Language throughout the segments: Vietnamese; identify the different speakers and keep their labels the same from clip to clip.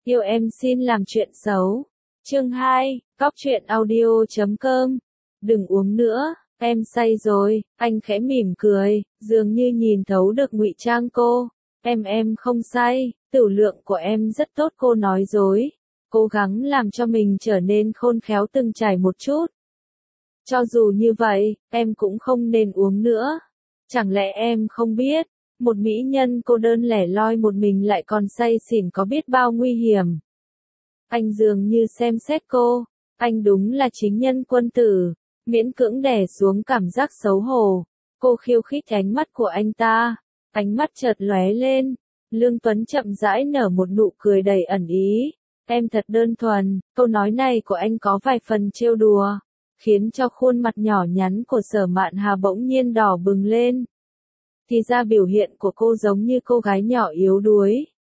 Speaker 1: Yêu em xin làm chuyện xấu. Chương 2, Cóc truyện audio.com. Đừng uống nữa, em say rồi, anh khẽ mỉm cười, dường như nhìn thấu được ngụy trang cô. Em không say, tửu lượng của em rất tốt, cô nói dối. Cố gắng làm cho mình trở nên khôn khéo từng trải một chút. Cho dù như vậy, em cũng không nên uống nữa. Chẳng lẽ em không biết, một mỹ nhân cô đơn lẻ loi một mình lại còn say xỉn có biết bao nguy hiểm. Anh dường như xem xét cô, anh đúng là chính nhân quân tử, miễn cưỡng đè xuống cảm giác xấu hổ. Cô khiêu khích ánh mắt của anh ta, ánh mắt chợt lóe lên, Lương Tuấn chậm rãi nở một nụ cười đầy ẩn ý. Em thật đơn thuần, câu nói này của anh có vài phần trêu đùa, khiến cho khuôn mặt nhỏ nhắn của Sở Mạn Hà bỗng nhiên đỏ bừng lên. Thì ra biểu hiện của cô giống như cô gái nhỏ yếu đuối.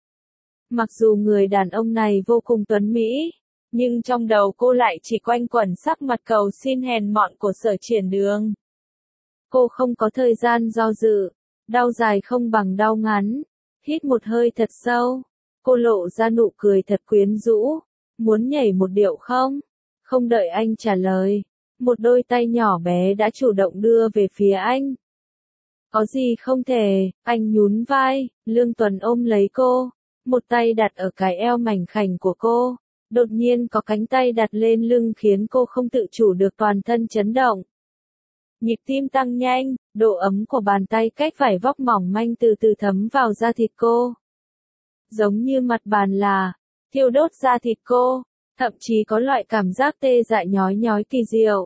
Speaker 1: Mặc dù người đàn ông này vô cùng tuấn mỹ, nhưng trong đầu cô lại chỉ quanh quẩn sắc mặt cầu xin hèn mọn của Sở Triển Đường. Cô không có thời gian do dự, đau dài không bằng đau ngắn. Hít một hơi thật sâu, cô lộ ra nụ cười thật quyến rũ. Muốn nhảy một điệu không? Không đợi anh trả lời, một đôi tay nhỏ bé đã chủ động đưa về phía anh. Có gì không thể, anh nhún vai, Lương Tuấn ôm lấy cô, một tay đặt ở cái eo mảnh khảnh của cô, đột nhiên có cánh tay đặt lên lưng khiến cô không tự chủ được toàn thân chấn động. Nhịp tim tăng nhanh, độ ấm của bàn tay cách vải vóc mỏng manh từ từ thấm vào da thịt cô. Giống như mặt bàn là, thiêu đốt da thịt cô, thậm chí có loại cảm giác tê dại nhói nhói kỳ diệu.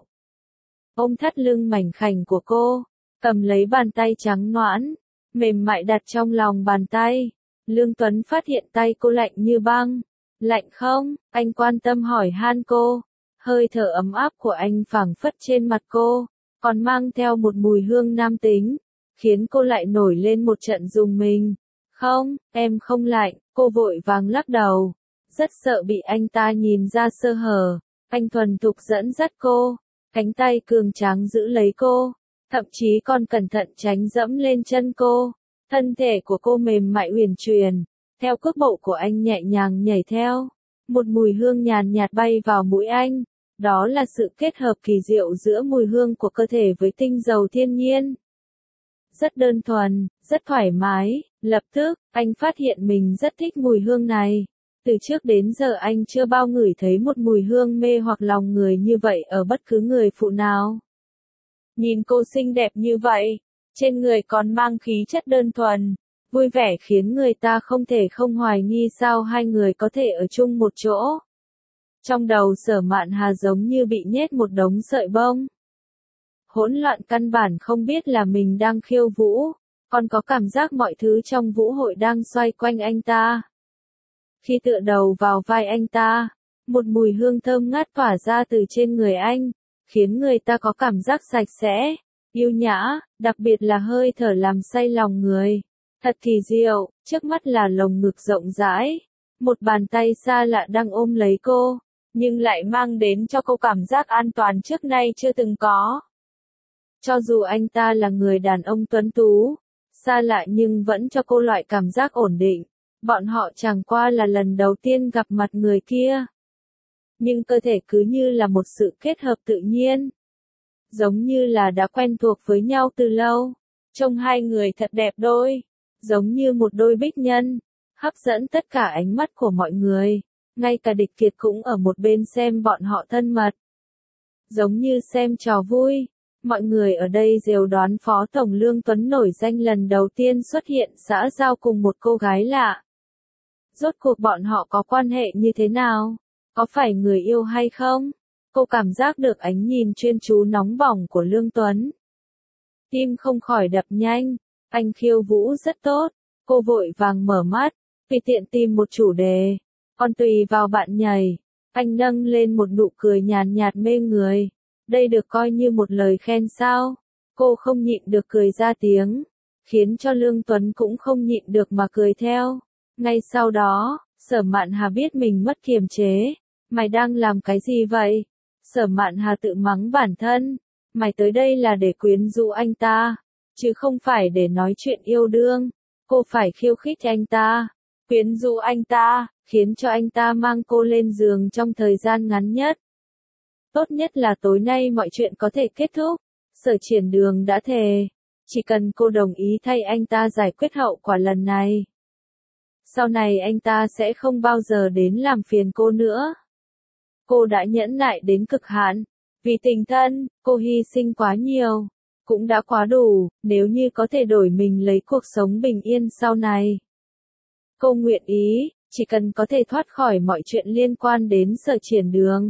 Speaker 1: Ôm thắt lưng mảnh khảnh của cô, cầm lấy bàn tay trắng nõn, mềm mại đặt trong lòng bàn tay. Lương Tuấn phát hiện tay cô lạnh như băng. Lạnh không? Anh quan tâm hỏi han cô. Hơi thở ấm áp của anh phảng phất trên mặt cô, còn mang theo một mùi hương nam tính, khiến cô lại nổi lên một trận rùng mình. Không, em không lạnh, cô vội vàng lắc đầu. Rất sợ bị anh ta nhìn ra sơ hở. Anh thuần thục dẫn dắt cô, cánh tay cường tráng giữ lấy cô, thậm chí còn cẩn thận tránh dẫm lên chân cô. Thân thể của cô mềm mại uyển chuyển, theo cước bộ của anh nhẹ nhàng nhảy theo. Một mùi hương nhàn nhạt bay vào mũi anh, đó là sự kết hợp kỳ diệu giữa mùi hương của cơ thể với tinh dầu thiên nhiên. Rất đơn thuần, rất thoải mái, lập tức, anh phát hiện mình rất thích mùi hương này. Từ trước đến giờ anh chưa bao ngửi thấy một mùi hương mê hoặc lòng người như vậy ở bất cứ người phụ nào. Nhìn cô xinh đẹp như vậy, trên người còn mang khí chất đơn thuần, vui vẻ khiến người ta không thể không hoài nghi sao hai người có thể ở chung một chỗ. Trong đầu Sở Mạn Hà giống như bị nhét một đống sợi bông. Hỗn loạn căn bản không biết là mình đang khiêu vũ, còn có cảm giác mọi thứ trong vũ hội đang xoay quanh anh ta. Khi tựa đầu vào vai anh ta, một mùi hương thơm ngát tỏa ra từ trên người anh, khiến người ta có cảm giác sạch sẽ, yêu nhã, đặc biệt là hơi thở làm say lòng người. Thật kỳ diệu, trước mắt là lồng ngực rộng rãi, một bàn tay xa lạ đang ôm lấy cô, nhưng lại mang đến cho cô cảm giác an toàn trước nay chưa từng có. Cho dù anh ta là người đàn ông tuấn tú, xa lạ nhưng vẫn cho cô loại cảm giác ổn định. Bọn họ chẳng qua là lần đầu tiên gặp mặt người kia. Nhưng cơ thể cứ như là một sự kết hợp tự nhiên. Giống như là đã quen thuộc với nhau từ lâu. Trông hai người thật đẹp đôi. Giống như một đôi bích nhân. Hấp dẫn tất cả ánh mắt của mọi người. Ngay cả địch kiệt cũng ở một bên xem bọn họ thân mật. Giống như xem trò vui. Mọi người ở đây đều đoán Phó Tổng Lương Tuấn nổi danh lần đầu tiên xuất hiện xã giao cùng một cô gái lạ. Rốt cuộc bọn họ có quan hệ như thế nào? Có phải người yêu hay không? Cô cảm giác được ánh nhìn chuyên chú nóng bỏng của Lương Tuấn. Tim không khỏi đập nhanh, anh khiêu vũ rất tốt. Cô vội vàng mở mắt, tùy tiện tìm một chủ đề. Còn tùy vào bạn nhảy, anh nâng lên một nụ cười nhàn nhạt mê người. Đây được coi như một lời khen sao? Cô không nhịn được cười ra tiếng, khiến cho Lương Tuấn cũng không nhịn được mà cười theo. Ngay sau đó, Sở Mạn Hà biết mình mất kiềm chế. Mày đang làm cái gì vậy? Sở Mạn Hà tự mắng bản thân. Mày tới đây là để quyến rũ anh ta, chứ không phải để nói chuyện yêu đương. Cô phải khiêu khích anh ta. quyến rũ anh ta, khiến cho anh ta mang cô lên giường trong thời gian ngắn nhất. Tốt nhất là tối nay mọi chuyện có thể kết thúc. Sở Triển Đường đã thề, chỉ cần cô đồng ý thay anh ta giải quyết hậu quả lần này, sau này anh ta sẽ không bao giờ đến làm phiền cô nữa. Cô đã nhẫn nại đến cực hạn, vì tình thân, cô hy sinh quá nhiều, cũng đã quá đủ, nếu như có thể đổi mình lấy cuộc sống bình yên sau này. Cô nguyện ý, chỉ cần có thể thoát khỏi mọi chuyện liên quan đến Sở Triển Đường.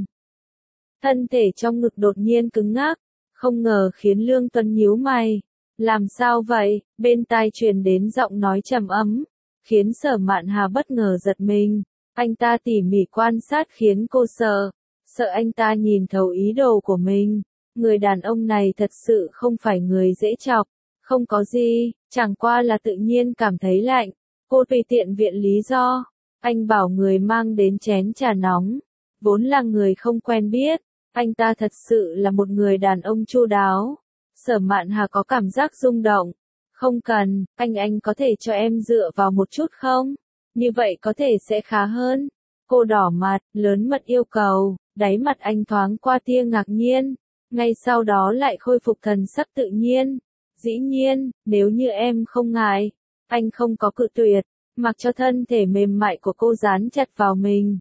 Speaker 1: Thân thể trong ngực đột nhiên cứng ngắc, không ngờ khiến Lương Tuấn nhíu mày. Làm sao vậy? Bên tai truyền đến giọng nói trầm ấm, khiến Sở Mạn Hà bất ngờ giật mình. Anh ta tỉ mỉ quan sát khiến cô sợ anh ta nhìn thấu ý đồ của mình. Người đàn ông này thật sự không phải người dễ chọc, không có gì, chẳng qua là tự nhiên cảm thấy lạnh. Cô tùy tiện viện lý do, anh bảo người mang đến chén trà nóng, vốn là người không quen biết, anh ta thật sự là một người đàn ông chu đáo. Sở Mạn Hà có cảm giác rung động. Không cần, anh có thể cho em dựa vào một chút không? Như vậy có thể sẽ khá hơn. Cô đỏ mặt, lớn mật yêu cầu, đáy mặt anh thoáng qua tia ngạc nhiên, ngay sau đó lại khôi phục thần sắc tự nhiên. Dĩ nhiên, nếu như em không ngại, anh không có cự tuyệt, mặc cho thân thể mềm mại của cô dán chặt vào mình.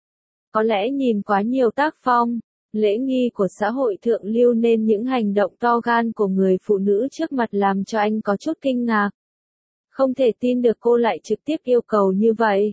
Speaker 1: Có lẽ nhìn quá nhiều tác phong, lễ nghi của xã hội thượng lưu nên những hành động to gan của người phụ nữ trước mặt làm cho anh có chút kinh ngạc. Không thể tin được cô lại trực tiếp yêu cầu như vậy.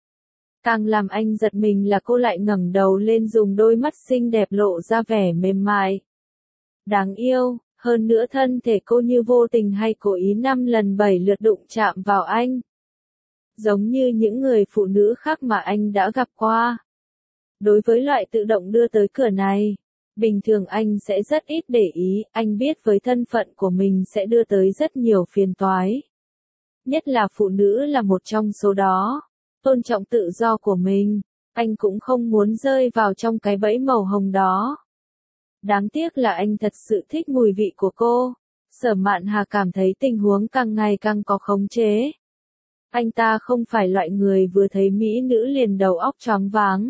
Speaker 1: Càng làm anh giật mình là cô lại ngẩng đầu lên dùng đôi mắt xinh đẹp lộ ra vẻ mềm mại. Đáng yêu, hơn nữa thân thể cô như vô tình hay cố ý 5 lần 7 lượt đụng chạm vào anh. Giống như những người phụ nữ khác mà anh đã gặp qua. Đối với loại tự động đưa tới cửa này, bình thường anh sẽ rất ít để ý, anh biết với thân phận của mình sẽ đưa tới rất nhiều phiền toái. Nhất là phụ nữ là một trong số đó, tôn trọng tự do của mình, anh cũng không muốn rơi vào trong cái bẫy màu hồng đó. Đáng tiếc là anh thật sự thích mùi vị của cô. Sở Mạn Hà cảm thấy tình huống càng ngày càng có khống chế. Anh ta không phải loại người vừa thấy mỹ nữ liền đầu óc choáng váng.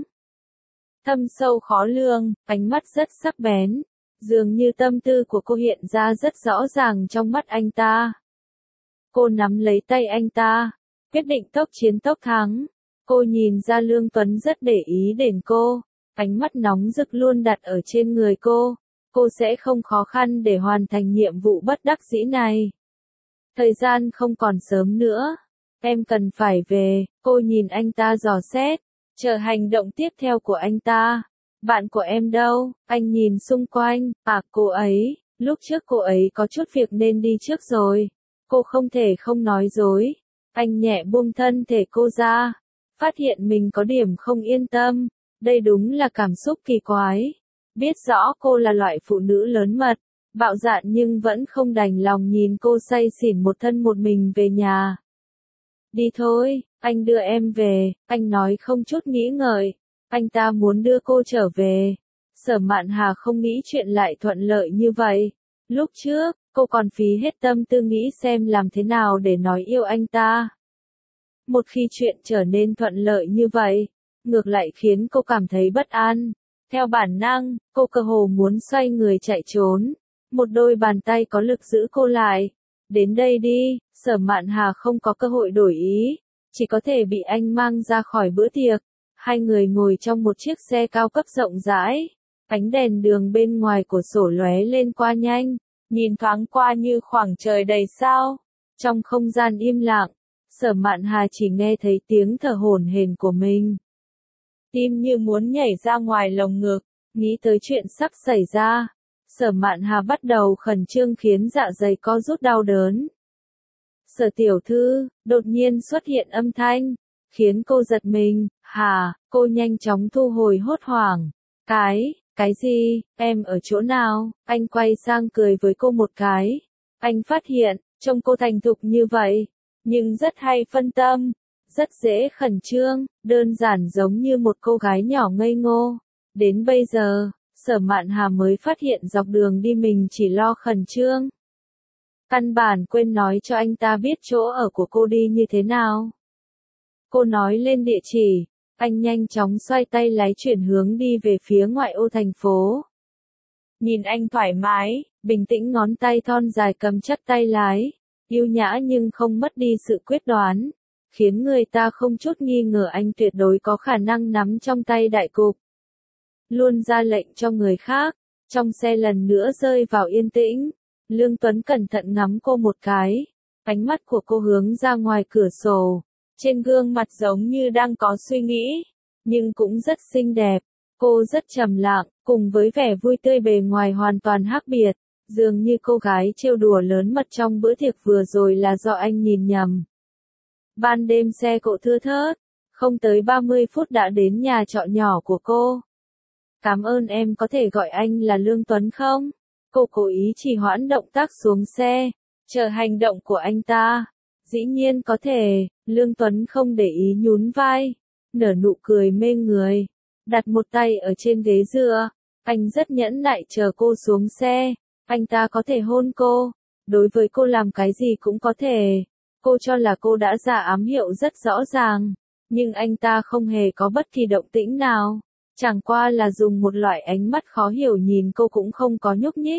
Speaker 1: Thâm sâu khó lường, ánh mắt rất sắc bén, dường như tâm tư của cô hiện ra rất rõ ràng trong mắt anh ta. Cô nắm lấy tay anh ta, quyết định tốc chiến tốc thắng. Cô nhìn ra Lương Tuấn rất để ý đến cô, ánh mắt nóng rực luôn đặt ở trên người cô sẽ không khó khăn để hoàn thành nhiệm vụ bất đắc dĩ này. Thời gian không còn sớm nữa, em cần phải về, cô nhìn anh ta dò xét, chờ hành động tiếp theo của anh ta. Bạn của em đâu? Anh nhìn xung quanh, cô ấy, lúc trước cô ấy có chút việc nên đi trước rồi. Cô không thể không nói dối. Anh nhẹ buông thân thể cô ra, phát hiện mình có điểm không yên tâm. Đây đúng là cảm xúc kỳ quái. Biết rõ cô là loại phụ nữ lớn mật, bạo dạn nhưng vẫn không đành lòng nhìn cô say xỉn một thân một mình về nhà. Đi thôi, anh đưa em về, anh nói không chút nghĩ ngợi. Anh ta muốn đưa cô trở về. Sở Mạn Hà không nghĩ chuyện lại thuận lợi như vậy. Lúc trước, cô còn phí hết tâm tư nghĩ xem làm thế nào để nói yêu anh ta. Một khi chuyện trở nên thuận lợi như vậy, ngược lại khiến cô cảm thấy bất an. Theo bản năng, cô cơ hồ muốn xoay người chạy trốn. Một đôi bàn tay có lực giữ cô lại. Đến đây đi, Sở Mạn Hà không có cơ hội đổi ý, chỉ có thể bị anh mang ra khỏi bữa tiệc. Hai người ngồi trong một chiếc xe cao cấp rộng rãi. Ánh đèn đường bên ngoài cửa sổ lóe lên qua nhanh, nhìn thoáng qua như khoảng trời đầy sao. Trong không gian im lặng, Sở Mạn Hà chỉ nghe thấy tiếng thở hổn hển của mình. Tim như muốn nhảy ra ngoài lồng ngực, nghĩ tới chuyện sắp xảy ra. Sở Mạn Hà bắt đầu khẩn trương khiến dạ dày co rút đau đớn. Sở tiểu thư, đột nhiên xuất hiện âm thanh, khiến cô giật mình. Cô nhanh chóng thu hồi hốt hoảng. Cái gì, em ở chỗ nào? Anh quay sang cười với cô một cái. Anh phát hiện, trông cô thành thục như vậy, nhưng rất hay phân tâm, rất dễ khẩn trương, đơn giản giống như một cô gái nhỏ ngây ngô. Đến bây giờ, Sở Mạn Hà mới phát hiện dọc đường đi mình chỉ lo khẩn trương. Căn bản quên nói cho anh ta biết chỗ ở của cô đi như thế nào. Cô nói lên địa chỉ, anh nhanh chóng xoay tay lái chuyển hướng đi về phía ngoại ô thành phố. Nhìn anh thoải mái, bình tĩnh ngón tay thon dài cầm chắc tay lái, yêu nhã nhưng không mất đi sự quyết đoán, khiến người ta không chút nghi ngờ anh tuyệt đối có khả năng nắm trong tay đại cục. Luôn ra lệnh cho người khác, trong xe lần nữa rơi vào yên tĩnh, Lương Tuấn cẩn thận ngắm cô một cái, ánh mắt của cô hướng ra ngoài cửa sổ, trên gương mặt giống như đang có suy nghĩ, nhưng cũng rất xinh đẹp. Cô rất trầm lặng, cùng với vẻ vui tươi bề ngoài hoàn toàn khác biệt, dường như cô gái trêu đùa lớn mật trong bữa tiệc vừa rồi là do anh nhìn nhầm. Ban đêm xe cộ thưa thớt, không tới 30 phút đã đến nhà trọ nhỏ của cô. Cảm ơn em, có thể gọi anh là Lương Tuấn không? Cô cố ý trì hoãn động tác xuống xe, chờ hành động của anh ta. Dĩ nhiên có thể, Lương Tuấn không để ý nhún vai, nở nụ cười mê người, đặt một tay ở trên ghế dựa. Anh rất nhẫn nại chờ cô xuống xe, anh ta có thể hôn cô, đối với cô làm cái gì cũng có thể. Cô cho là cô đã ra ám hiệu rất rõ ràng, nhưng anh ta không hề có bất kỳ động tĩnh nào, chẳng qua là dùng một loại ánh mắt khó hiểu nhìn cô cũng không có nhúc nhích.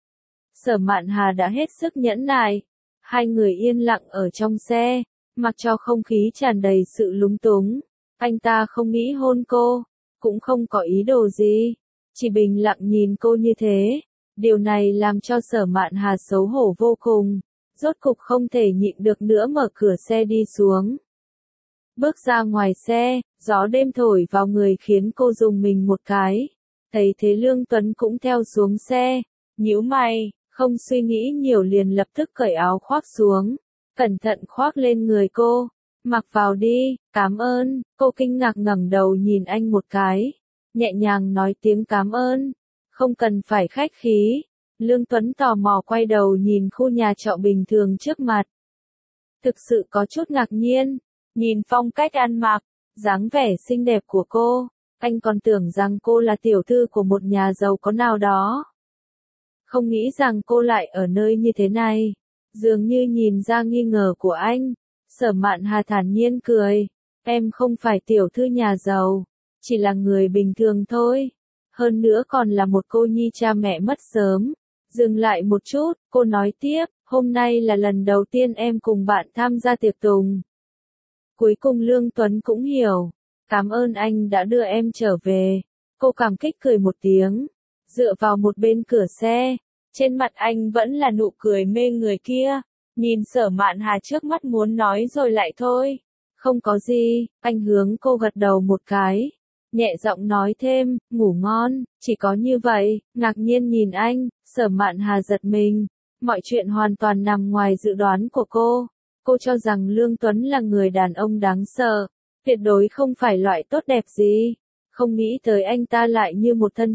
Speaker 1: Sở Mạn Hà đã hết sức nhẫn nại, hai người yên lặng ở trong xe, mặc cho không khí tràn đầy sự lúng túng. Anh ta không nghĩ hôn cô, cũng không có ý đồ gì, chỉ bình lặng nhìn cô như thế. Điều này làm cho Sở Mạn Hà xấu hổ vô cùng, rốt cục không thể nhịn được nữa mở cửa xe đi xuống. Bước ra ngoài xe, gió đêm thổi vào người khiến cô rùng mình một cái. Thấy thế Lương Tuấn cũng theo xuống xe, nhíu mày, không suy nghĩ nhiều liền lập tức cởi áo khoác xuống, cẩn thận khoác lên người cô. Mặc vào đi, cảm ơn. Cô kinh ngạc ngẩng đầu nhìn anh một cái, nhẹ nhàng nói tiếng cảm ơn. Không cần phải khách khí. Lương Tuấn tò mò quay đầu nhìn khu nhà trọ bình thường trước mặt. Thực sự có chút ngạc nhiên, nhìn phong cách ăn mặc, dáng vẻ xinh đẹp của cô, anh còn tưởng rằng cô là tiểu thư của một nhà giàu có nào đó. Không nghĩ rằng cô lại ở nơi như thế này. Dường như nhìn ra nghi ngờ của anh, Sở Mạn Hà thản nhiên cười, em không phải tiểu thư nhà giàu, chỉ là người bình thường thôi. Hơn nữa còn là một cô nhi cha mẹ mất sớm. Dừng lại một chút, cô nói tiếp, hôm nay là lần đầu tiên em cùng bạn tham gia tiệc tùng. Cuối cùng Lương Tuấn cũng hiểu, cảm ơn anh đã đưa em trở về. Cô cảm kích cười một tiếng, dựa vào một bên cửa xe, trên mặt anh vẫn là nụ cười mê người kia, nhìn Sở Mạn Hà trước mắt muốn nói rồi lại thôi. Không có gì, anh hướng cô gật đầu một cái, nhẹ giọng nói thêm, ngủ ngon, chỉ có như vậy. Ngạc nhiên nhìn anh, Sở Mạn Hà giật mình, mọi chuyện hoàn toàn nằm ngoài dự đoán của cô. Cô cho rằng Lương Tuấn là người đàn ông đáng sợ, tuyệt đối không phải loại tốt đẹp gì, không nghĩ tới anh ta lại như một thân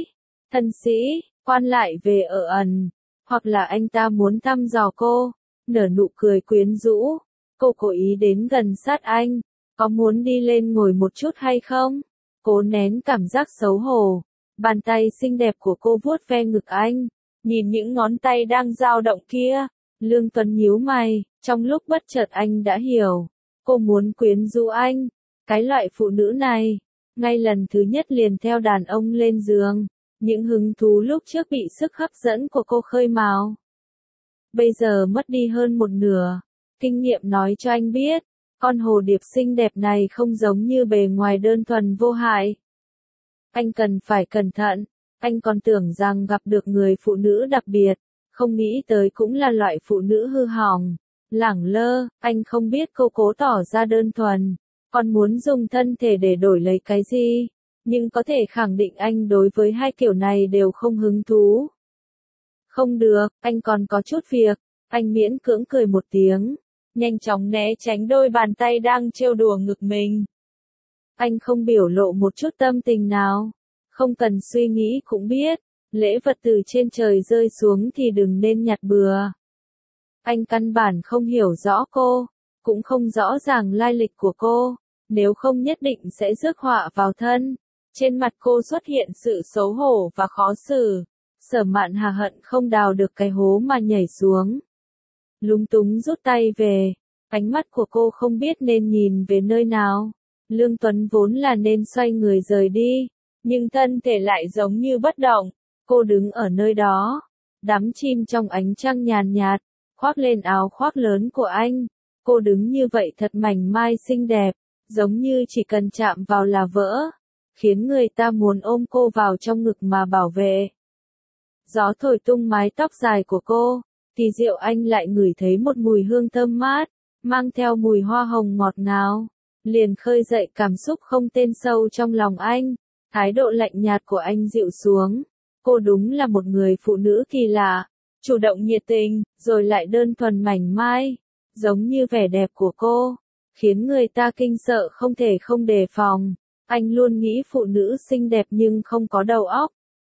Speaker 1: sĩ, quan lại về ở ẩn, hoặc là anh ta muốn thăm dò cô. Nở nụ cười quyến rũ, cô cố ý đến gần sát anh, có muốn đi lên ngồi một chút hay không? Cố nén cảm giác xấu hổ, bàn tay xinh đẹp của cô vuốt ve ngực anh, nhìn những ngón tay đang dao động kia. Lương Tuấn nhíu mày, trong lúc bất chợt anh đã hiểu, cô muốn quyến rũ anh. Cái loại phụ nữ này, ngay lần thứ nhất liền theo đàn ông lên giường, những hứng thú lúc trước bị sức hấp dẫn của cô khơi mào, bây giờ mất đi hơn một nửa. Kinh nghiệm nói cho anh biết, con hồ điệp xinh đẹp này không giống như bề ngoài đơn thuần vô hại. Anh cần phải cẩn thận, anh còn tưởng rằng gặp được người phụ nữ đặc biệt, không nghĩ tới cũng là loại phụ nữ hư hỏng, lẳng lơ. Anh không biết cô cố tỏ ra đơn thuần, còn muốn dùng thân thể để đổi lấy cái gì, nhưng có thể khẳng định anh đối với hai kiểu này đều không hứng thú. Không được, anh còn có chút việc. Anh miễn cưỡng cười một tiếng, nhanh chóng né tránh đôi bàn tay đang trêu đùa ngực mình. Anh không biểu lộ một chút tâm tình nào, không cần suy nghĩ cũng biết, lễ vật từ trên trời rơi xuống thì đừng nên nhặt bừa. Anh căn bản không hiểu rõ cô, cũng không rõ ràng lai lịch của cô, nếu không nhất định sẽ rước họa vào thân. Trên mặt cô xuất hiện sự xấu hổ và khó xử. Sở Mạn Hà hận không đào được cái hố mà nhảy xuống. Lúng túng rút tay về, Ánh mắt của cô không biết nên nhìn về nơi nào. Lương Tuấn vốn là nên xoay người rời đi, nhưng thân thể lại giống như bất động. Cô đứng ở nơi đó, đắm chìm trong ánh trăng nhàn nhạt, khoác lên áo khoác lớn của anh. Cô đứng như vậy thật mảnh mai xinh đẹp, giống như chỉ cần chạm vào là vỡ, khiến người ta muốn ôm cô vào trong ngực mà bảo vệ. Gió thổi tung mái tóc dài của cô, thì Diệu Anh lại ngửi thấy một mùi hương thơm mát, mang theo mùi hoa hồng ngọt ngào, liền khơi dậy cảm xúc không tên sâu trong lòng anh. Thái độ lạnh nhạt của anh dịu xuống. Cô đúng là một người phụ nữ kỳ lạ, chủ động nhiệt tình, rồi lại đơn thuần mảnh mai, giống như vẻ đẹp của cô, khiến người ta kinh sợ không thể không đề phòng. Anh luôn nghĩ phụ nữ xinh đẹp nhưng không có đầu óc,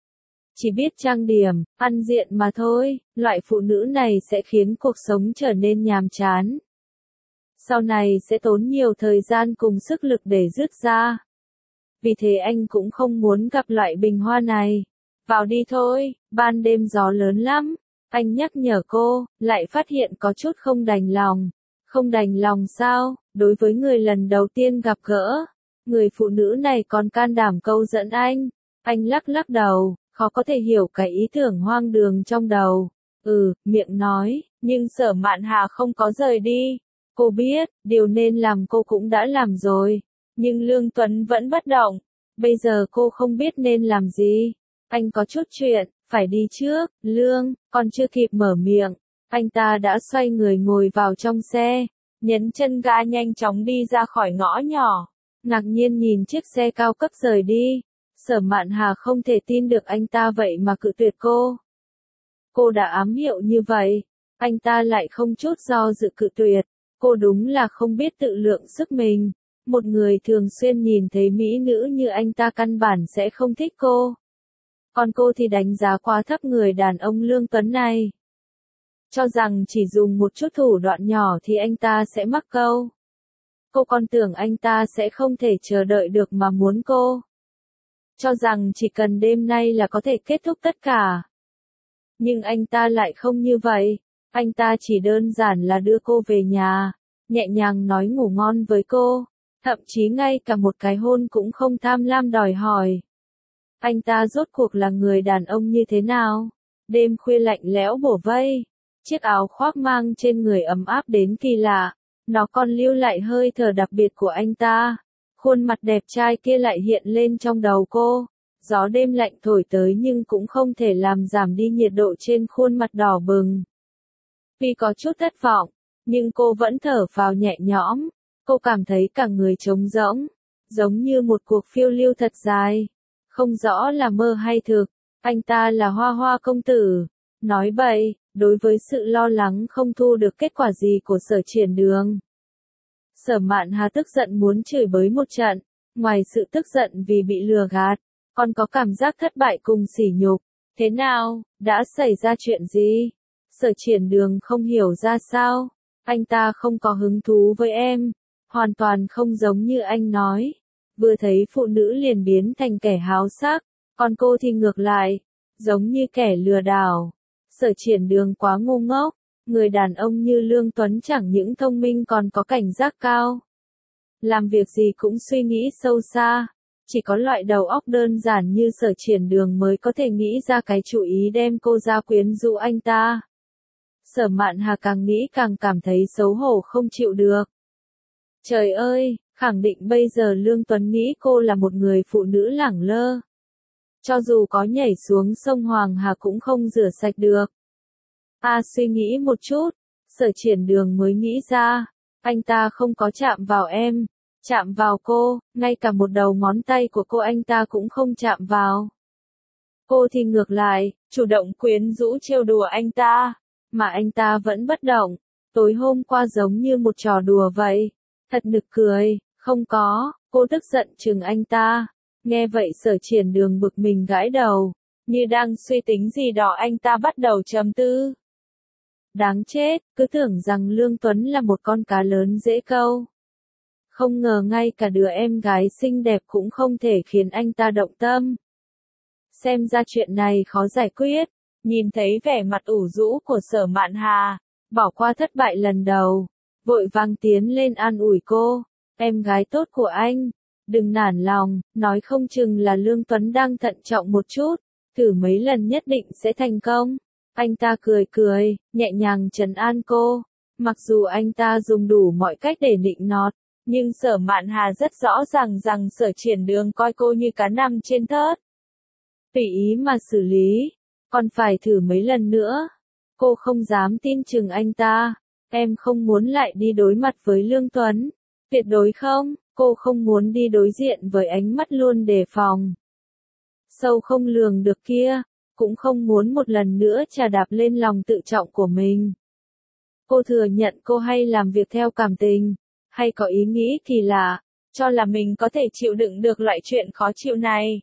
Speaker 1: chỉ biết trang điểm, ăn diện mà thôi. Loại phụ nữ này sẽ khiến cuộc sống trở nên nhàm chán. Sau này sẽ tốn nhiều thời gian cùng sức lực để dứt ra. Vì thế anh cũng không muốn gặp loại bình hoa này. Vào đi thôi, ban đêm gió lớn lắm. Anh nhắc nhở cô, lại phát hiện có chút không đành lòng. Không đành lòng sao? Đối với người lần đầu tiên gặp gỡ, người phụ nữ này còn can đảm câu dẫn anh. Anh lắc lắc đầu, khó có thể hiểu cái ý tưởng hoang đường trong đầu. Miệng nói, nhưng Sở Mạn Hà không có rời đi. Cô biết, điều nên làm cô cũng đã làm rồi. Nhưng Lương Tuấn vẫn bất động. Bây giờ cô không biết nên làm gì. Anh có chút chuyện, phải đi trước. Lương, còn chưa kịp mở miệng, anh ta đã xoay người ngồi vào trong xe, nhấn chân ga nhanh chóng đi ra khỏi ngõ nhỏ. Ngạc nhiên nhìn chiếc xe cao cấp rời đi. Sở Mạn Hà không thể tin được anh ta vậy mà cự tuyệt cô. Cô đã ám hiệu như vậy, anh ta lại không chút do dự cự tuyệt. Cô đúng là không biết tự lượng sức mình. Một người thường xuyên nhìn thấy mỹ nữ như anh ta căn bản sẽ không thích cô. Còn cô thì đánh giá quá thấp người đàn ông Lương Tuấn này. Cho rằng chỉ dùng một chút thủ đoạn nhỏ thì anh ta sẽ mắc câu. Cô còn tưởng anh ta sẽ không thể chờ đợi được mà muốn cô. Cho rằng chỉ cần đêm nay là có thể kết thúc tất cả. Nhưng anh ta lại không như vậy. Anh ta chỉ đơn giản là đưa cô về nhà, nhẹ nhàng nói ngủ ngon với cô, thậm chí ngay cả một cái hôn cũng không tham lam đòi hỏi. Anh ta rốt cuộc là người đàn ông như thế nào? Đêm khuya lạnh lẽo bổ vây, chiếc áo khoác mang trên người ấm áp đến kỳ lạ, nó còn lưu lại hơi thở đặc biệt của anh ta. Khuôn mặt đẹp trai kia lại hiện lên trong đầu cô. Gió đêm lạnh thổi tới nhưng cũng không thể làm giảm đi nhiệt độ trên khuôn mặt đỏ bừng. Vì có chút thất vọng, nhưng cô vẫn thở phào nhẹ nhõm. Cô cảm thấy cả người trống rỗng, giống như một cuộc phiêu lưu thật dài. Không rõ là mơ hay thực. Anh ta là Hoa Hoa công tử. Nói bậy, đối với sự lo lắng không thu được kết quả gì của Sở Triển Đường. Sở Mạn Hà tức giận muốn chửi bới một trận. Ngoài sự tức giận vì bị lừa gạt, còn có cảm giác thất bại cùng sỉ nhục. Thế nào, đã xảy ra chuyện gì? Sở Triển Đường không hiểu ra sao. Anh ta không có hứng thú với em. Hoàn toàn không giống như anh nói. Vừa thấy phụ nữ liền biến thành kẻ háo sắc. Còn cô thì ngược lại, giống như kẻ lừa đảo. Sở Triển Đường quá ngu ngốc. Người đàn ông như Lương Tuấn chẳng những thông minh còn có cảnh giác cao. Làm việc gì cũng suy nghĩ sâu xa. Chỉ có loại đầu óc đơn giản như Sở Triển Đường mới có thể nghĩ ra cái chủ ý đem cô ra quyến rũ anh ta. Sở Mạn Hà càng nghĩ càng cảm thấy xấu hổ không chịu được. Trời ơi, khẳng định bây giờ Lương Tuấn nghĩ cô là một người phụ nữ lẳng lơ. Cho dù có nhảy xuống sông Hoàng Hà cũng không rửa sạch được. Suy nghĩ một chút, Sở Triển Đường mới nghĩ ra, anh ta không có chạm vào em, chạm vào cô, ngay cả một đầu ngón tay của cô anh ta cũng không chạm vào. Cô thì ngược lại, chủ động quyến rũ trêu đùa anh ta, mà anh ta vẫn bất động. Tối hôm qua giống như một trò đùa vậy. Thật nực cười, không có, cô tức giận chừng anh ta. Nghe vậy Sở Triển Đường bực mình gãi đầu, như đang suy tính gì đó anh ta bắt đầu trầm tư. Đáng chết, cứ tưởng rằng Lương Tuấn là một con cá lớn dễ câu. Không ngờ ngay cả đứa em gái xinh đẹp cũng không thể khiến anh ta động tâm. Xem ra chuyện này khó giải quyết. Nhìn thấy vẻ mặt ủ rũ của Sở Mạn Hà, bỏ qua thất bại lần đầu, vội vàng tiến lên an ủi cô. Em gái tốt của anh, đừng nản lòng, nói không chừng là Lương Tuấn đang thận trọng một chút, thử mấy lần nhất định sẽ thành công. Anh ta cười cười, nhẹ nhàng trấn an cô. Mặc dù anh ta dùng đủ mọi cách để nịnh nọt, nhưng Sở Mạn Hà rất rõ ràng rằng Sở Triển Đường coi cô như cá nằm trên thớt. Tùy ý mà xử lý, còn phải thử mấy lần nữa. Cô không dám tin chừng anh ta. Em không muốn lại đi đối mặt với Lương Tuấn. Tuyệt đối không, cô không muốn đi đối diện với ánh mắt luôn đề phòng. Sâu không lường được kia, cũng không muốn một lần nữa trà đạp lên lòng tự trọng của mình. Cô thừa nhận cô hay làm việc theo cảm tình, hay có ý nghĩ kỳ lạ, cho là mình có thể chịu đựng được loại chuyện khó chịu này.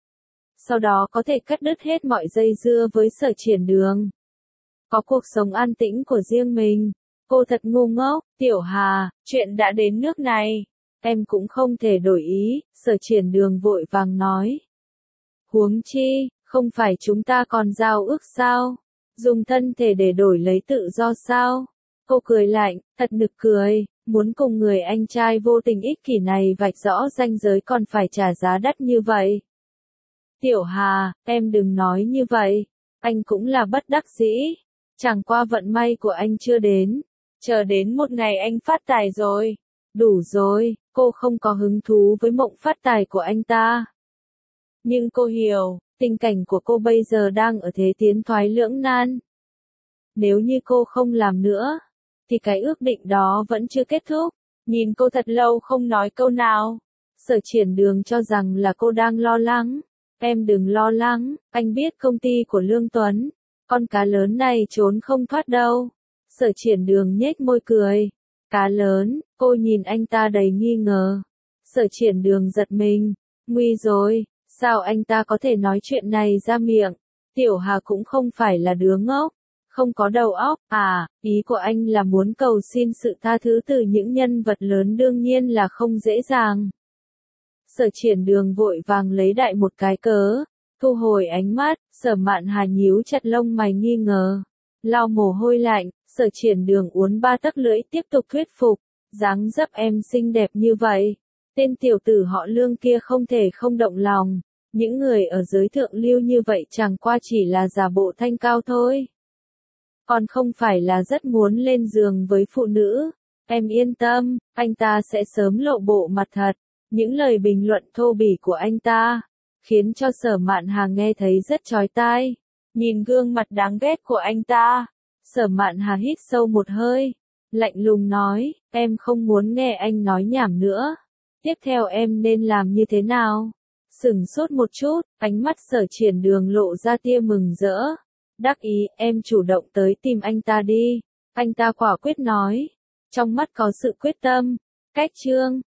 Speaker 1: Sau đó có thể cắt đứt hết mọi dây dưa với Sở Triển Đường. Có cuộc sống an tĩnh của riêng mình. Cô thật ngu ngốc, Tiểu Hà, chuyện đã đến nước này. Em cũng không thể đổi ý, Sở Triển Đường vội vàng nói. Huống chi, không phải chúng ta còn giao ước sao? Dùng thân thể để đổi lấy tự do sao? Cô cười lạnh, thật nực cười, muốn cùng người anh trai vô tình ích kỷ này vạch rõ ranh giới còn phải trả giá đắt như vậy. Tiểu Hà, em đừng nói như vậy, anh cũng là bất đắc dĩ, chẳng qua vận may của anh chưa đến, chờ đến một ngày anh phát tài rồi. Đủ rồi, cô không có hứng thú với mộng phát tài của anh ta. Nhưng cô hiểu, tình cảnh của cô bây giờ đang ở thế tiến thoái lưỡng nan. Nếu như cô không làm nữa, thì cái ước định đó vẫn chưa kết thúc. Nhìn cô thật lâu không nói câu nào. Sở Triển Đường cho rằng là cô đang lo lắng. Em đừng lo lắng, anh biết công ty của Lương Tuấn. Con cá lớn này trốn không thoát đâu. Sở Triển Đường nhếch môi cười. Cá lớn, cô nhìn anh ta đầy nghi ngờ. Sở Triển Đường giật mình. Nguy rồi, sao anh ta có thể nói chuyện này ra miệng? Tiểu Hà cũng không phải là đứa ngốc. Không có đầu óc, ý của anh là muốn cầu xin sự tha thứ từ những nhân vật lớn đương nhiên là không dễ dàng. Sở Triển Đường vội vàng lấy đại một cái cớ, thu hồi ánh mắt, Sở Mạn Hà nhíu chặt lông mày nghi ngờ, lau mồ hôi lạnh, Sở Triển Đường uốn ba tấc lưỡi tiếp tục thuyết phục, dáng dấp em xinh đẹp như vậy, tên tiểu tử họ Lương kia không thể không động lòng, những người ở giới thượng lưu như vậy chẳng qua chỉ là giả bộ thanh cao thôi. Còn không phải là rất muốn lên giường với phụ nữ. Em yên tâm, anh ta sẽ sớm lộ bộ mặt thật. Những lời bình luận thô bỉ của anh ta, khiến cho Sở Mạn Hà nghe thấy rất chói tai. Nhìn gương mặt đáng ghét của anh ta, Sở Mạn Hà hít sâu một hơi, lạnh lùng nói, em không muốn nghe anh nói nhảm nữa. Tiếp theo em nên làm như thế nào? Sửng sốt một chút, ánh mắt Sở Triển Đường lộ ra tia mừng rỡ. Đắc ý, em chủ động tới tìm anh ta đi. Anh ta quả quyết nói. Trong mắt có sự quyết tâm. Cách chương